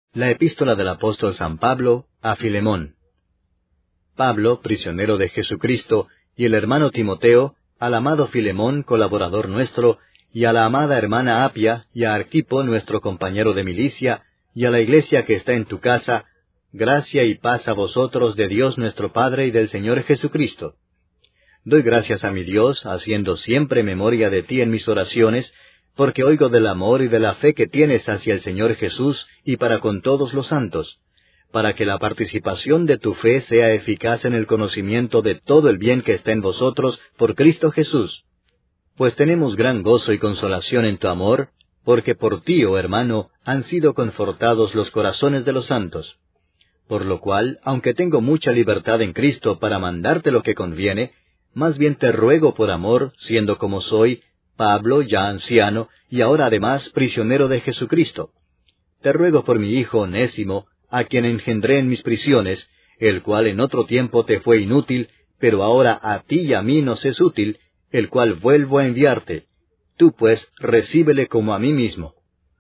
La epístola del apóstol San Pablo a Filemón. Pablo, prisionero de Jesucristo, y el hermano Timoteo, al amado Filemón, colaborador nuestro, y a la amada hermana Apia, y a Arquipo, nuestro compañero de milicia, y a la iglesia que está en tu casa, gracia y paz a vosotros de Dios nuestro Padre y del Señor Jesucristo. Doy gracias a mi Dios, haciendo siempre memoria de ti en mis oraciones, porque oigo del amor y de la fe que tienes hacia el Señor Jesús y para con todos los santos, para que la participación de tu fe sea eficaz en el conocimiento de todo el bien que está en vosotros por Cristo Jesús. Pues tenemos gran gozo y consolación en tu amor, porque por ti, oh hermano, han sido confortados los corazones de los santos. Por lo cual, aunque tengo mucha libertad en Cristo para mandarte lo que conviene, más bien te ruego por amor, siendo como soy, Pablo, ya anciano, y ahora además prisionero de Jesucristo. Te ruego por mi hijo Onésimo, a quien engendré en mis prisiones, el cual en otro tiempo te fue inútil, pero ahora a ti y a mí nos es útil, el cual vuelvo a enviarte. Tú pues recíbele como a mí mismo.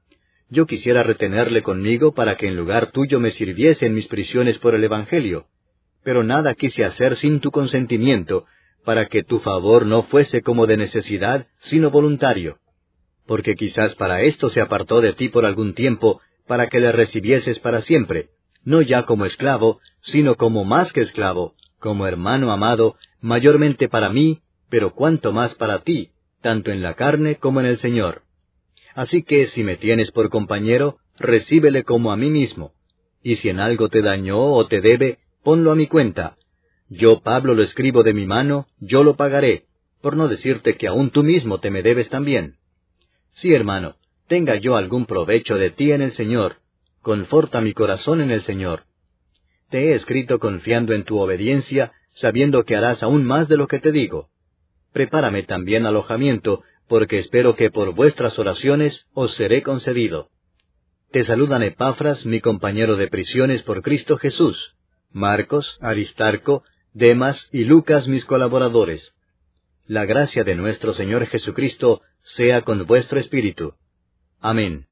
Yo quisiera retenerle conmigo para que en lugar tuyo me sirviese en mis prisiones por el Evangelio, pero nada quise hacer sin tu consentimiento, para que tu favor no fuese como de necesidad, sino voluntario. Porque quizás para esto se apartó de ti por algún tiempo, para que le recibieses para siempre, no ya como esclavo, sino como más que esclavo, como hermano amado, mayormente para mí, pero cuanto más para ti, tanto en la carne como en el Señor. Así que si me tienes por compañero, recíbele como a mí mismo, y si en algo te dañó o te debe, ponlo a mi cuenta. Yo, Pablo, lo escribo de mi mano, yo lo pagaré, por no decirte que aún tú mismo te me debes también. Sí, hermano, tenga yo algún provecho de ti en el Señor, conforta mi corazón en el Señor. Te he escrito confiando en tu obediencia, sabiendo que harás aún más de lo que te digo. Prepárame también alojamiento, porque espero que por vuestras oraciones os seré concedido. Te saludan Epafras, mi compañero de prisiones por Cristo Jesús, Marcos, Aristarco, Demas y Lucas, mis colaboradores. La gracia de nuestro Señor Jesucristo sea con vuestro espíritu. Amén.